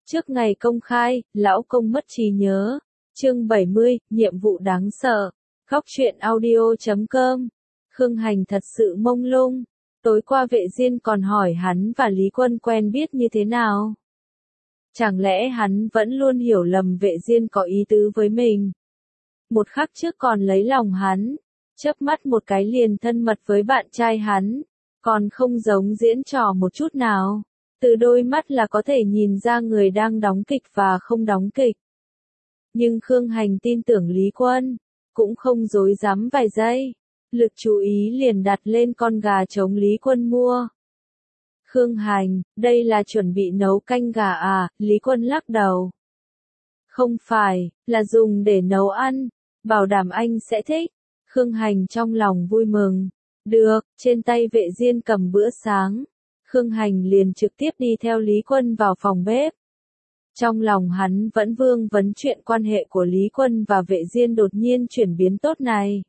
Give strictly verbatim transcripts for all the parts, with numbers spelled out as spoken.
Trước ngày công khai, lão công mất trí nhớ. Chương bảy mươi, nhiệm vụ đáng sợ. Góc truyện audio chấm com. Khương Hành thật sự mông lung. Tối qua Vệ Diên còn hỏi hắn và Lý Quân quen biết như thế nào. Chẳng lẽ hắn vẫn luôn hiểu lầm Vệ Diên có ý tứ với mình. Một khắc trước còn lấy lòng hắn, chớp mắt một cái liền thân mật với bạn trai hắn, còn không giống diễn trò một chút nào. Từ đôi mắt là có thể nhìn ra người đang đóng kịch và không đóng kịch. Nhưng Khương Hành tin tưởng Lý Quân, cũng không dối dám vài giây. Lực chú ý liền đặt lên con gà trống Lý Quân mua. Khương Hành, đây là chuẩn bị nấu canh gà à? Lý Quân lắc đầu. Không phải, là dùng để nấu ăn, bảo đảm anh sẽ thích. Khương Hành trong lòng vui mừng. Được, trên tay Vệ Diên cầm bữa sáng. Khương Hành liền trực tiếp đi theo Lý Quân vào phòng bếp. Trong lòng hắn vẫn vương vấn chuyện quan hệ của Lý Quân và Vệ Diên đột nhiên chuyển biến tốt này.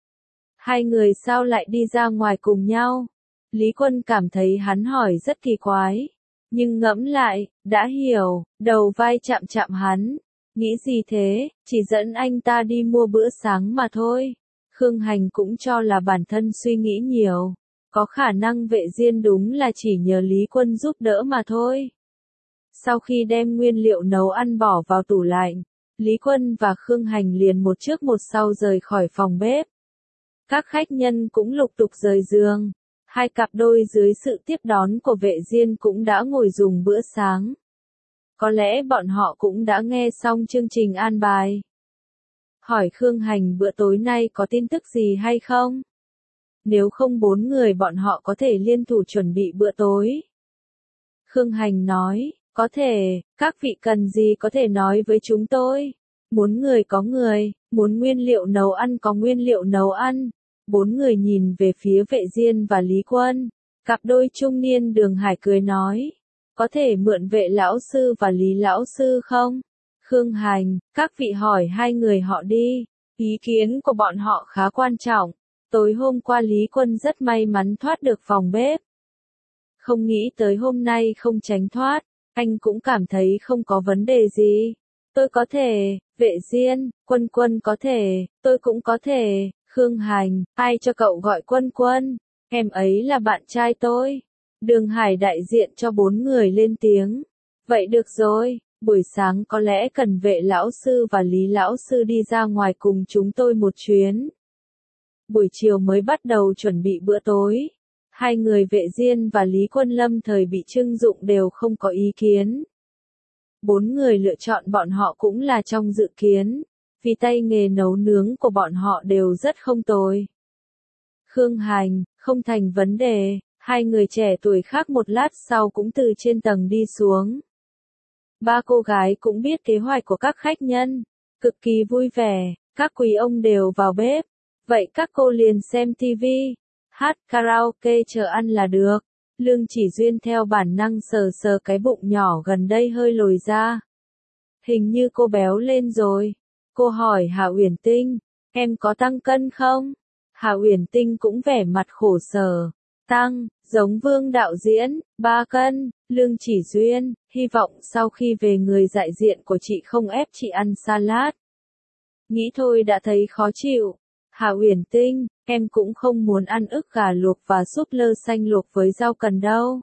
Hai người sao lại đi ra ngoài cùng nhau? Lý Quân cảm thấy hắn hỏi rất kỳ quái. Nhưng ngẫm lại, đã hiểu, đầu vai chạm chạm hắn. Nghĩ gì thế, chỉ dẫn anh ta đi mua bữa sáng mà thôi. Khương Hành cũng cho là bản thân suy nghĩ nhiều. Có khả năng Vệ Diên đúng là chỉ nhờ Lý Quân giúp đỡ mà thôi. Sau khi đem nguyên liệu nấu ăn bỏ vào tủ lạnh, Lý Quân và Khương Hành liền một trước một sau rời khỏi phòng bếp. Các khách nhân cũng lục tục rời giường. Hai cặp đôi dưới sự tiếp đón của Vệ Diên cũng đã ngồi dùng bữa sáng. Có lẽ bọn họ cũng đã nghe xong chương trình an bài. Hỏi Khương Hành bữa tối nay có tin tức gì hay không? Nếu không bốn người bọn họ có thể liên thủ chuẩn bị bữa tối. Khương Hành nói, có thể, các vị cần gì có thể nói với chúng tôi. Muốn người có người, muốn nguyên liệu nấu ăn có nguyên liệu nấu ăn. Bốn người nhìn về phía Vệ Diên và Lý Quân. Cặp đôi trung niên Đường Hải cười nói, có thể mượn Vệ lão sư và Lý lão sư không? Khương Hành, các vị hỏi hai người họ đi. Ý kiến của bọn họ khá quan trọng. Tối hôm qua Lý Quân rất may mắn thoát được phòng bếp. Không nghĩ tới hôm nay không tránh thoát, anh cũng cảm thấy không có vấn đề gì. Tôi có thể, Vệ Diên, Quân Quân có thể, tôi cũng có thể. Khương Hành, ai cho cậu gọi Quân Quân? Em ấy là bạn trai tôi. Đường Hải đại diện cho bốn người lên tiếng. Vậy được rồi, buổi sáng có lẽ cần Vệ lão sư và Lý lão sư đi ra ngoài cùng chúng tôi một chuyến. Buổi chiều mới bắt đầu chuẩn bị bữa tối. Hai người Vệ Diên và Lý Quân lâm thời bị trưng dụng đều không có ý kiến. Bốn người lựa chọn bọn họ cũng là trong dự kiến. Vì tay nghề nấu nướng của bọn họ đều rất không tồi. Khương Hành, không thành vấn đề. Hai người trẻ tuổi khác một lát sau cũng từ trên tầng đi xuống. Ba cô gái cũng biết kế hoạch của các khách nhân. Cực kỳ vui vẻ, các quý ông đều vào bếp. Vậy các cô liền xem tivi, hát karaoke chờ ăn là được. Lương Chỉ Duyên theo bản năng sờ sờ cái bụng nhỏ gần đây hơi lồi ra. Hình như cô béo lên rồi. Cô hỏi Hà Uyển Tinh, em có tăng cân không? Hà Uyển Tinh cũng vẻ mặt khổ sở. Tăng, giống Vương đạo diễn, ba cân. Lương Chỉ Duyên, hy vọng sau khi về người đại diện của chị không ép chị ăn salad. Nghĩ thôi đã thấy khó chịu. Hà Uyển Tinh, em cũng không muốn ăn ức gà luộc và súp lơ xanh luộc với rau cần đâu.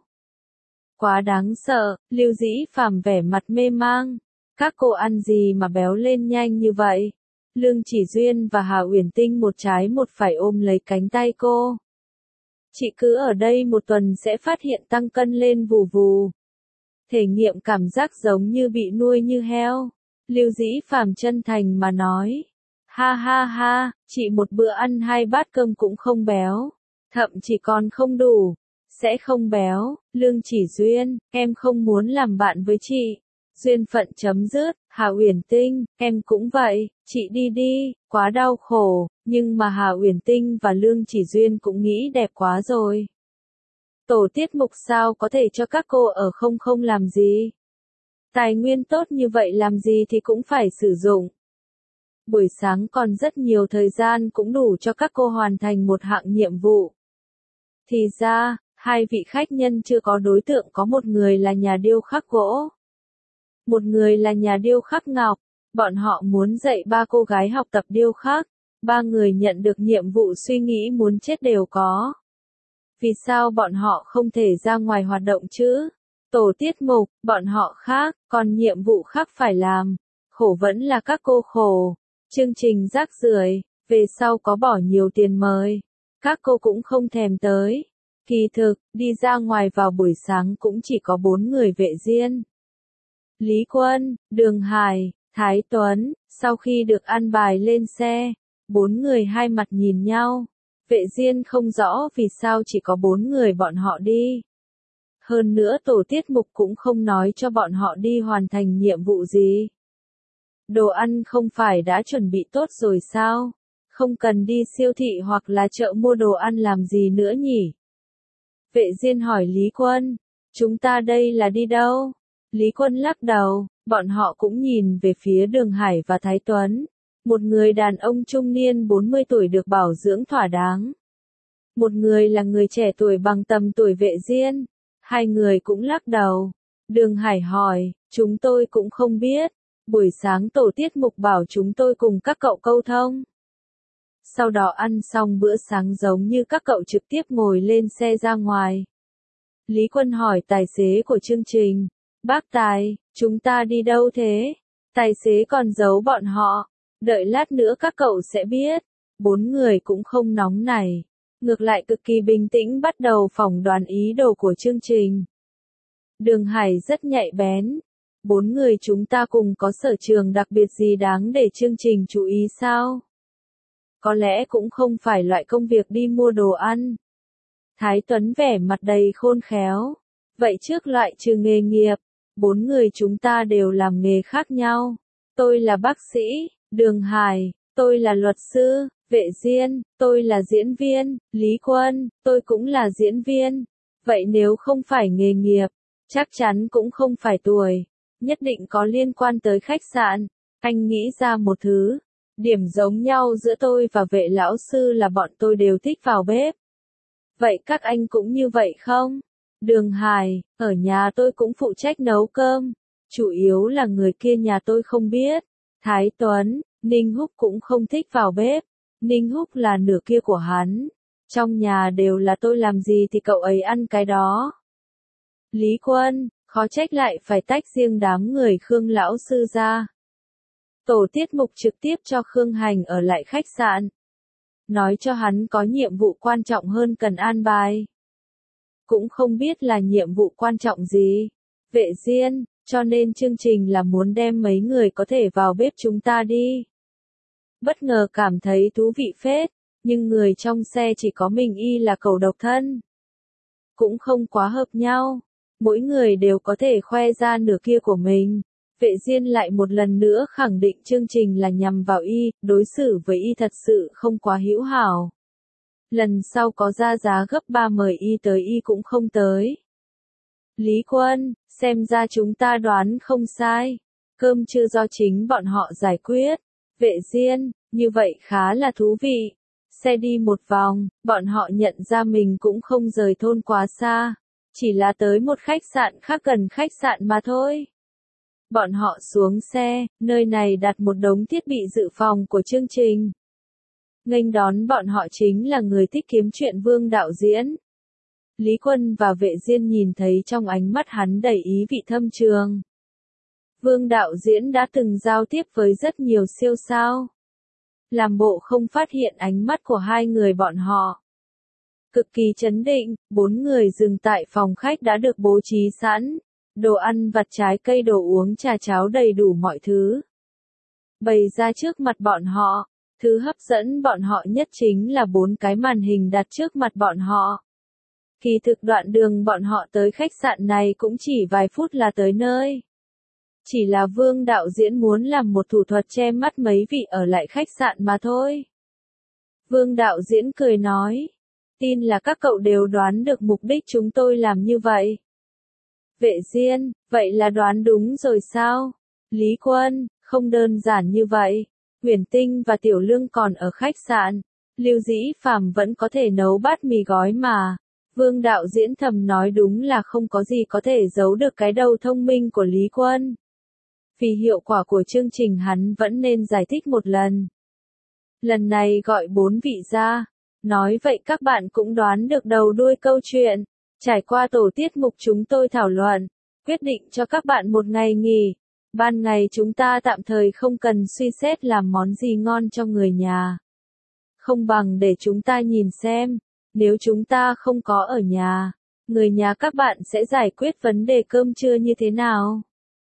Quá đáng sợ, Lưu Dĩ Phàm vẻ mặt mê mang. Các cô ăn gì mà béo lên nhanh như vậy? Lương Chỉ Duyên và Hà Uyển Tinh một trái một phải ôm lấy cánh tay cô. Chị cứ ở đây một tuần sẽ phát hiện tăng cân lên vù vù. Thể nghiệm cảm giác giống như bị nuôi như heo. Lưu Dĩ Phàm chân thành mà nói. Ha ha ha, chị một bữa ăn hai bát cơm cũng không béo. Thậm chí còn không đủ. Sẽ không béo. Lương Chỉ Duyên, em không muốn làm bạn với chị. Duyên phận chấm dứt. Hà Uyển Tinh, em cũng vậy, chị đi đi, quá đau khổ. Nhưng mà Hà Uyển Tinh và Lương Chỉ Duyên cũng nghĩ đẹp quá rồi. Tổ tiết mục sao có thể cho các cô ở không không làm gì? Tài nguyên tốt như vậy làm gì thì cũng phải sử dụng. Buổi sáng còn rất nhiều thời gian cũng đủ cho các cô hoàn thành một hạng nhiệm vụ. Thì ra, hai vị khách nhân chưa có đối tượng, có một người là nhà điêu khắc gỗ. một người là nhà điêu khắc ngọc. Bọn họ muốn dạy ba cô gái học tập điêu khắc. Ba người nhận được nhiệm vụ suy nghĩ muốn chết đều có. Vì sao bọn họ không thể ra ngoài hoạt động chứ? Tổ tiết mục, bọn họ khác, còn nhiệm vụ khác phải làm. Khổ vẫn là các cô khổ. Chương trình rác rưởi, về sau có bỏ nhiều tiền mời. Các cô cũng không thèm tới. Kỳ thực, đi ra ngoài vào buổi sáng cũng chỉ có bốn người Vệ Diên. Lý Quân, Đường Hải, Thái Tuấn, sau khi được an bài lên xe, bốn người hai mặt nhìn nhau. Vệ Diên không rõ vì sao chỉ có bốn người bọn họ đi. Hơn nữa tổ tiết mục cũng không nói cho bọn họ đi hoàn thành nhiệm vụ gì. Đồ ăn không phải đã chuẩn bị tốt rồi sao? Không cần đi siêu thị hoặc là chợ mua đồ ăn làm gì nữa nhỉ? Vệ Diên hỏi Lý Quân, chúng ta đây là đi đâu? Lý Quân lắc đầu, bọn họ cũng nhìn về phía Đường Hải và Thái Tuấn. Một người đàn ông trung niên bốn mươi tuổi được bảo dưỡng thỏa đáng. Một người là người trẻ tuổi bằng tầm tuổi Vệ Diên. Hai người cũng lắc đầu. Đường Hải hỏi, chúng tôi cũng không biết. Buổi sáng tổ tiết mục bảo chúng tôi cùng các cậu câu thông. Sau đó ăn xong bữa sáng giống như các cậu trực tiếp ngồi lên xe ra ngoài. Lý Quân hỏi tài xế của chương trình. Bác Tài, chúng ta đi đâu thế? Tài xế còn giấu bọn họ. Đợi lát nữa các cậu sẽ biết. Bốn người cũng không nóng nảy. Ngược lại cực kỳ bình tĩnh bắt đầu phỏng đoán ý đồ của chương trình. Đường Hải rất nhạy bén. Bốn người chúng ta cùng có sở trường đặc biệt gì đáng để chương trình chú ý sao? Có lẽ cũng không phải loại công việc đi mua đồ ăn. Thái Tuấn vẻ mặt đầy khôn khéo. Vậy trước loại trừ nghề nghiệp, bốn người chúng ta đều làm nghề khác nhau. Tôi là bác sĩ, Đường Hải, tôi là luật sư, Vệ Diên, tôi là diễn viên, Lý Quân, tôi cũng là diễn viên. Vậy nếu không phải nghề nghiệp, chắc chắn cũng không phải tuổi, nhất định có liên quan tới khách sạn. Anh nghĩ ra một thứ, điểm giống nhau giữa tôi và Vệ lão sư là bọn tôi đều thích vào bếp. Vậy các anh cũng như vậy không? Đường Hải, ở nhà tôi cũng phụ trách nấu cơm, chủ yếu là người kia nhà tôi không biết. Thái Tuấn, Ninh Húc cũng không thích vào bếp. Ninh Húc là nửa kia của hắn. Trong nhà đều là tôi làm gì thì cậu ấy ăn cái đó. Lý Quân, khó trách lại phải tách riêng đám người Khương lão sư ra. Tổ tiết mục trực tiếp cho Khương Hành ở lại khách sạn. Nói cho hắn có nhiệm vụ quan trọng hơn cần an bài. Cũng không biết là nhiệm vụ quan trọng gì. Vệ Diên, cho nên chương trình là muốn đem mấy người có thể vào bếp chúng ta đi. Bất ngờ cảm thấy thú vị phết, nhưng người trong xe chỉ có mình y là cẩu độc thân. Cũng không quá hợp nhau, mỗi người đều có thể khoe ra nửa kia của mình. Vệ Diên lại một lần nữa khẳng định chương trình là nhằm vào y, đối xử với y thật sự không quá hữu hảo. Lần sau có ra giá gấp ba mời y tới y cũng không tới. Lý Quân, xem ra chúng ta đoán không sai. Cơm trưa do chính bọn họ giải quyết. Vệ Diên, như vậy khá là thú vị. Xe đi một vòng, bọn họ nhận ra mình cũng không rời thôn quá xa. Chỉ là tới một khách sạn khác gần khách sạn mà thôi. Bọn họ xuống xe, nơi này đặt một đống thiết bị dự phòng của chương trình. Nghênh đón bọn họ chính là người thích kiếm chuyện Vương đạo diễn. Lý Quân và Vệ Diên nhìn thấy trong ánh mắt hắn đầy ý vị thâm trường. Vương đạo diễn đã từng giao tiếp với rất nhiều siêu sao. Làm bộ không phát hiện ánh mắt của hai người bọn họ. Cực kỳ chấn định, bốn người dừng tại phòng khách đã được bố trí sẵn. Đồ ăn vặt trái cây đồ uống trà cháo đầy đủ mọi thứ. Bày ra trước mặt bọn họ. Thứ hấp dẫn bọn họ nhất chính là bốn cái màn hình đặt trước mặt bọn họ. Kỳ thực đoạn đường bọn họ tới khách sạn này cũng chỉ vài phút là tới nơi. Chỉ là Vương đạo diễn muốn làm một thủ thuật che mắt mấy vị ở lại khách sạn mà thôi. Vương đạo diễn cười nói. Tin là các cậu đều đoán được mục đích chúng tôi làm như vậy. Vệ Diên, vậy là đoán đúng rồi sao? Lý Quân, không đơn giản như vậy. Huyền Tinh và Tiểu Lương còn ở khách sạn. Lưu Dĩ Phàm vẫn có thể nấu bát mì gói mà. Vương đạo diễn thầm nói đúng là không có gì có thể giấu được cái đầu thông minh của Lý Quân. Vì hiệu quả của chương trình hắn vẫn nên giải thích một lần. Lần này gọi bốn vị ra. Nói vậy các bạn cũng đoán được đầu đuôi câu chuyện. Trải qua tổ tiết mục chúng tôi thảo luận, quyết định cho các bạn một ngày nghỉ. Ban ngày chúng ta tạm thời không cần suy xét làm món gì ngon cho người nhà. Không bằng để chúng ta nhìn xem, nếu chúng ta không có ở nhà, người nhà các bạn sẽ giải quyết vấn đề cơm trưa như thế nào?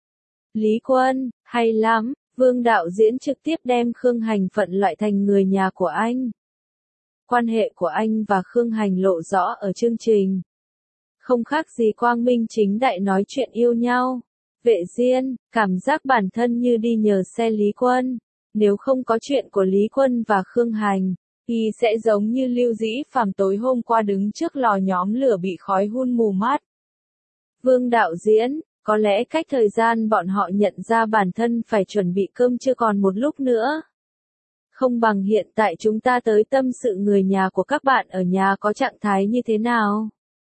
Lý Quân, hay lắm, Vương đạo diễn trực tiếp đem Khương Hành phận loại thành người nhà của anh. Quan hệ của anh và Khương Hành lộ rõ ở chương trình. Không khác gì quang minh chính đại nói chuyện yêu nhau. Vệ Diên, cảm giác bản thân như đi nhờ xe Lý Quân. Nếu không có chuyện của Lý Quân và Khương Hành, thì sẽ giống như Lưu Dĩ Phàm tối hôm qua đứng trước lò nhóm lửa bị khói hun mù mắt. Vương đạo diễn, có lẽ cách thời gian bọn họ nhận ra bản thân phải chuẩn bị cơm chưa còn một lúc nữa. Không bằng hiện tại chúng ta tới tâm sự người nhà của các bạn ở nhà có trạng thái như thế nào.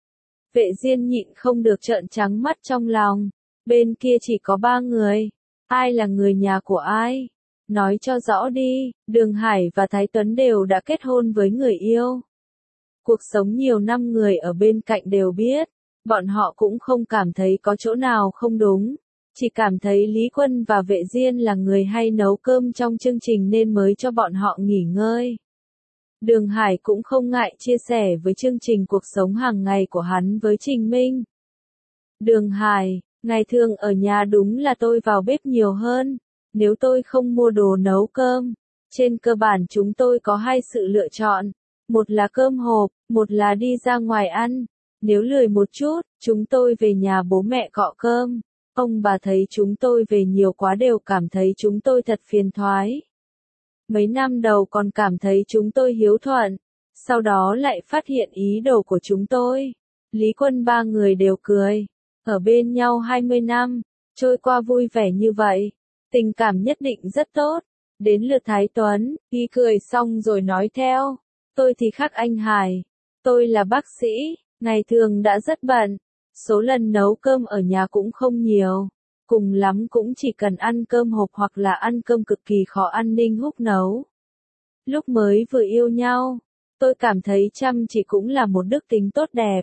Vệ Diên nhịn không được trợn trắng mắt trong lòng. Bên kia chỉ có ba người. Ai là người nhà của ai? Nói cho rõ đi, Đường Hải và Thái Tuấn đều đã kết hôn với người yêu. Cuộc sống nhiều năm người ở bên cạnh đều biết. Bọn họ cũng không cảm thấy có chỗ nào không đúng. Chỉ cảm thấy Lý Quân và Vệ Diên là người hay nấu cơm trong chương trình nên mới cho bọn họ nghỉ ngơi. Đường Hải cũng không ngại chia sẻ với chương trình cuộc sống hàng ngày của hắn với Trình Minh. Đường Hải, ngày thường ở nhà đúng là tôi vào bếp nhiều hơn. Nếu tôi không mua đồ nấu cơm, trên cơ bản chúng tôi có hai sự lựa chọn. Một là cơm hộp, một là đi ra ngoài ăn. Nếu lười một chút, chúng tôi về nhà bố mẹ cọ cơm. Ông bà thấy chúng tôi về nhiều quá đều cảm thấy chúng tôi thật phiền toái. Mấy năm đầu còn cảm thấy chúng tôi hiếu thuận, sau đó lại phát hiện ý đồ của chúng tôi. Lý Quân ba người đều cười, ở bên nhau hai mươi năm, trôi qua vui vẻ như vậy, tình cảm nhất định rất tốt. Đến lượt Thái Tuấn, y cười xong rồi nói theo, tôi thì khác anh Hải, tôi là bác sĩ, ngày thường đã rất bận, số lần nấu cơm ở nhà cũng không nhiều. Cùng lắm cũng chỉ cần ăn cơm hộp hoặc là ăn cơm cực kỳ khó ăn Ninh Húc nấu. Lúc mới vừa yêu nhau, tôi cảm thấy chăm chỉ cũng là một đức tính tốt đẹp.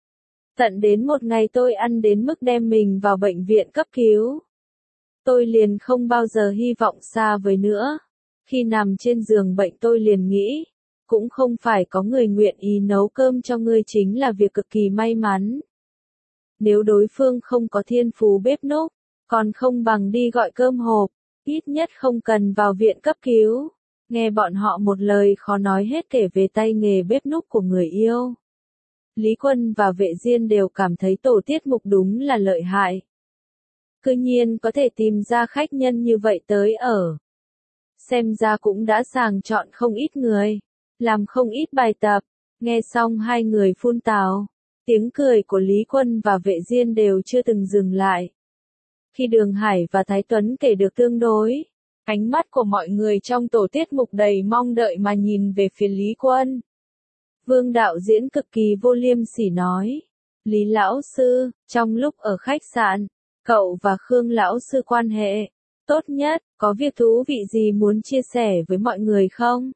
Tận đến một ngày tôi ăn đến mức đem mình vào bệnh viện cấp cứu. Tôi liền không bao giờ hy vọng xa vời nữa. Khi nằm trên giường bệnh tôi liền nghĩ, cũng không phải có người nguyện ý nấu cơm cho ngươi chính là việc cực kỳ may mắn. Nếu đối phương không có thiên phú bếp núc, còn không bằng đi gọi cơm hộp, ít nhất không cần vào viện cấp cứu. Nghe bọn họ một lời khó nói hết kể về tay nghề bếp núc của người yêu. Lý Quân và Vệ Diên đều cảm thấy tổ tiết mục đúng là lợi hại. Cứ nhiên có thể tìm ra khách nhân như vậy tới ở. Xem ra cũng đã sàng chọn không ít người, làm không ít bài tập. Nghe xong hai người phun tào, tiếng cười của Lý Quân và Vệ Diên đều chưa từng dừng lại. Khi Đường Hải và Thái Tuấn kể được tương đối, ánh mắt của mọi người trong tổ tiết mục đầy mong đợi mà nhìn về phía Lý Quân. Vương đạo diễn cực kỳ vô liêm sỉ nói, Lý lão sư, trong lúc ở khách sạn, cậu và Khương lão sư quan hệ tốt nhất, có việc thú vị gì muốn chia sẻ với mọi người không?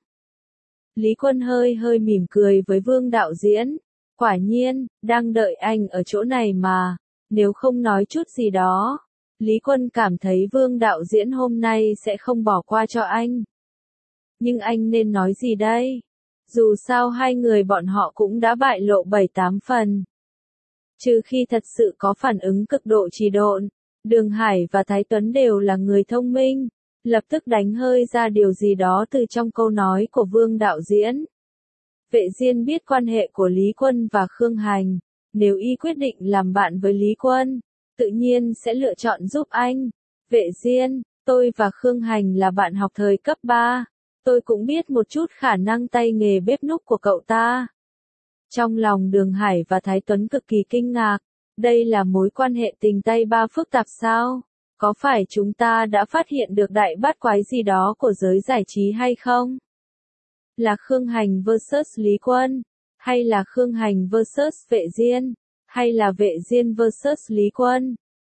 Lý Quân hơi hơi mỉm cười với Vương đạo diễn, quả nhiên, đang đợi anh ở chỗ này mà, nếu không nói chút gì đó. Lý Quân cảm thấy Vương đạo diễn hôm nay sẽ không bỏ qua cho anh. Nhưng anh nên nói gì đây? Dù sao hai người bọn họ cũng đã bại lộ bảy tám phần. Trừ khi thật sự có phản ứng cực độ trì độn, Đường Hải và Thái Tuấn đều là người thông minh, lập tức đánh hơi ra điều gì đó từ trong câu nói của Vương đạo diễn. Vệ Diên biết quan hệ của Lý Quân và Khương Hành, nếu y quyết định làm bạn với Lý Quân, tự nhiên sẽ lựa chọn giúp anh. Vệ Diên, tôi và Khương Hành là bạn học thời cấp ba, tôi cũng biết một chút khả năng tay nghề bếp núc của cậu ta. Trong lòng Đường Hải và Thái Tuấn cực kỳ kinh ngạc, đây là mối quan hệ tình tay ba phức tạp sao? Có phải chúng ta đã phát hiện được đại bát quái gì đó của giới giải trí hay không? Là Khương Hành versus Lý Quân? Hay là Khương Hành versus Vệ Diên? Hay là Vệ Diên versus Lý Quân?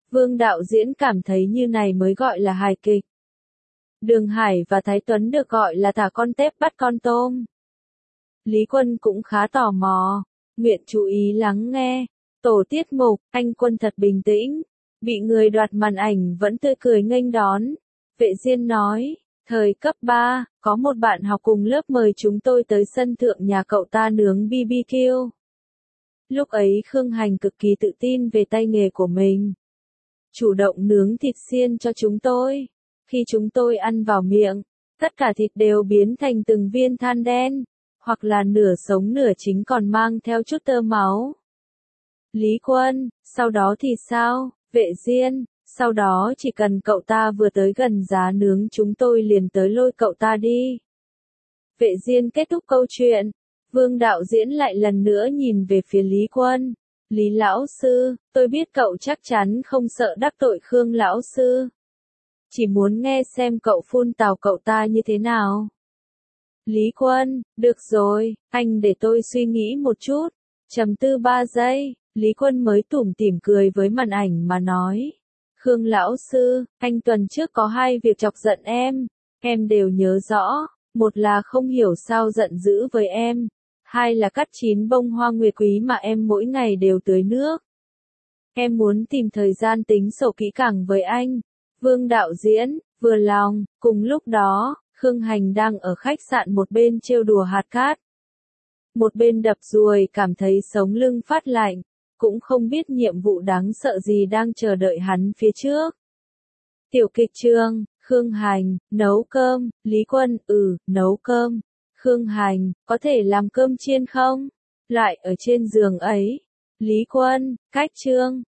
Vương đạo diễn cảm thấy như này mới gọi là hài kịch. Đường Hải và Thái Tuấn được gọi là thả con tép bắt con tôm. Lý Quân cũng khá tò mò, nguyện chú ý lắng nghe. Tổ tiết mục, anh Quân thật bình tĩnh, bị người đoạt màn ảnh vẫn tươi cười nghênh đón. Vệ Diên nói, thời cấp ba, có một bạn học cùng lớp mời chúng tôi tới sân thượng nhà cậu ta nướng bê bê kiu. Lúc ấy Khương Hành cực kỳ tự tin về tay nghề của mình. Chủ động nướng thịt xiên cho chúng tôi. Khi chúng tôi ăn vào miệng, tất cả thịt đều biến thành từng viên than đen, hoặc là nửa sống nửa chín còn mang theo chút tơ máu. Lý Quân, sau đó thì sao? Vệ Diên, sau đó chỉ cần cậu ta vừa tới gần giá nướng chúng tôi liền tới lôi cậu ta đi. Vệ Diên kết thúc câu chuyện. Vương đạo diễn lại lần nữa nhìn về phía Lý Quân. Lý lão sư, tôi biết cậu chắc chắn không sợ đắc tội Khương lão sư. Chỉ muốn nghe xem cậu phun tào cậu ta như thế nào. Lý Quân, được rồi, anh để tôi suy nghĩ một chút. Trầm tư ba giây, Lý Quân mới tủm tỉm cười với màn ảnh mà nói. Khương lão sư, anh tuần trước có hai việc chọc giận em, em đều nhớ rõ. Một là không hiểu sao giận dữ với em. Hai là cắt chín bông hoa nguyệt quý mà em mỗi ngày đều tưới nước. Em muốn tìm thời gian tính sổ kỹ càng với anh. Vương đạo diễn, vừa lòng, cùng lúc đó, Khương Hành đang ở khách sạn một bên trêu đùa hạt cát. Một bên đập ruồi cảm thấy sống lưng phát lạnh, cũng không biết nhiệm vụ đáng sợ gì đang chờ đợi hắn phía trước. Tiểu kịch trường, Khương Hành, nấu cơm, Lý Quân, ừ, nấu cơm. Khương Hành, có thể làm cơm chiên không? Lại ở trên giường ấy. Lý Quân, cách chương.